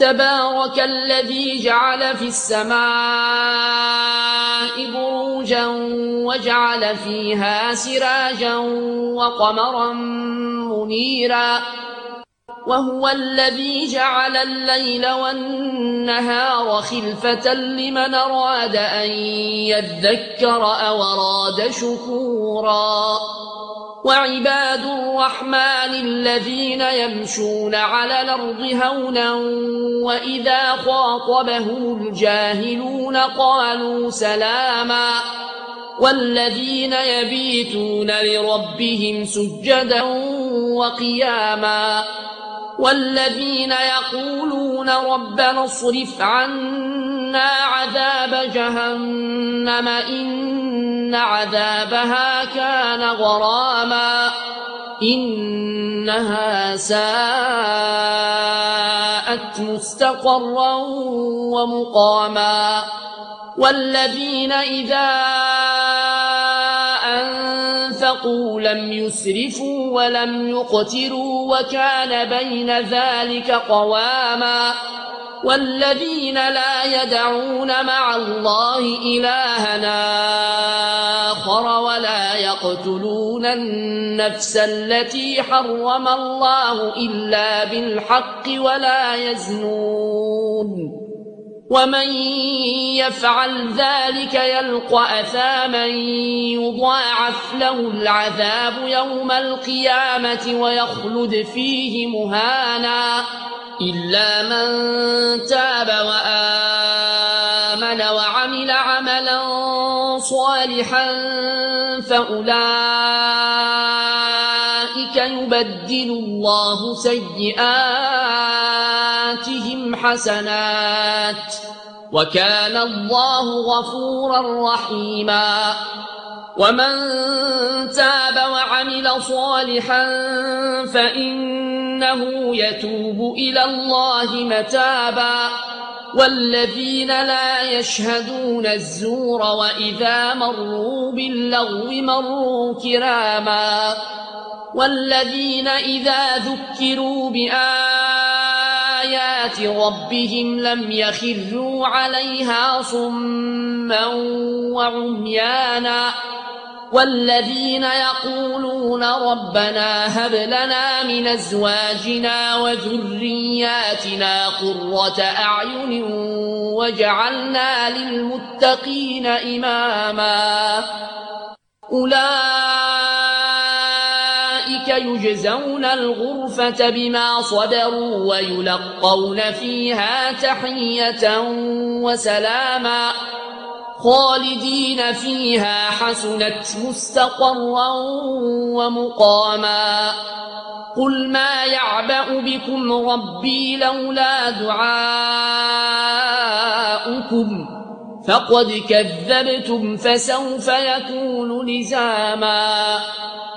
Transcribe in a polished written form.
تبارك الذي جعل في السماء بروجا وجعل فيها سراجا وقمرا منيرا وهو الذي جعل الليل والنهار خلفة لمن أراد أن يذكر أو أراد شكورا وعباد الرحمن الذين يمشون على الأرض هونا وإذا خاطبهم الجاهلون قالوا سلاما والذين يبيتون لربهم سجدا وقياما والذين يقولون ربنا اصرف عنا عذاب جهنم إن عذابها كان غراما إنها ساءت مستقرا ومقاما والذين إذا أنفقوا لم يسرفوا ولم يقتروا وكان بين ذلك قواما والذين لا يدعون مع الله إلهنا آخر ولا يقتلون النفس التي حرم الله إلا بالحق ولا يزنون ومن يفعل ذلك يلقى أثاما يضاعف له العذاب يوم القيامة ويخلد فيه مهانا إلا من تاب وآمن وعمل عملا صالحا فأولئك يبدل الله سيئاتهم حسنات وكان الله غفورا رحيما ومن تاب وعمل صالحا فإنه يتوب إلى الله متابا والذين لا يشهدون الزور وإذا مروا باللغو مروا كراما والذين إذا ذكروا بآيات ربهم لم يخروا عليها صما وعميانا والذين يقولون ربنا هب لنا من أزواجنا وذرياتنا قرة أعين وجعلنا للمتقين إماما أولئك يجزون الغرفة بما صبروا ويلقون فيها تحية وسلاما خالدين فيها حسنت مستقرا ومقاما قل ما يعبأ بكم ربي لولا دعاؤكم فقد كذبتم فسوف يكون لزاما